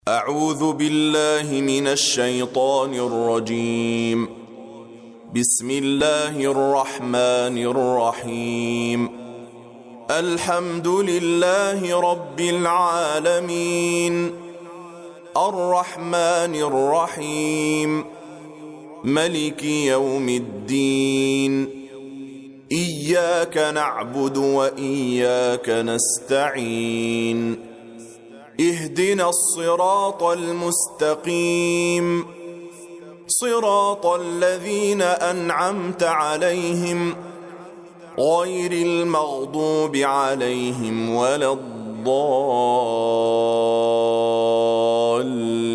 أعوذ بالله من الشيطان الرجيم. بسم الله الرحمن الرحيم. الحمد لله رب العالمين، الرحمن الرحيم، ملك يوم الدين، إياك نعبد وإياك نستعين، اهدنا الصراط المستقيم، صراط الذين أنعمت عليهم غير المغضوب عليهم ولا الضالين.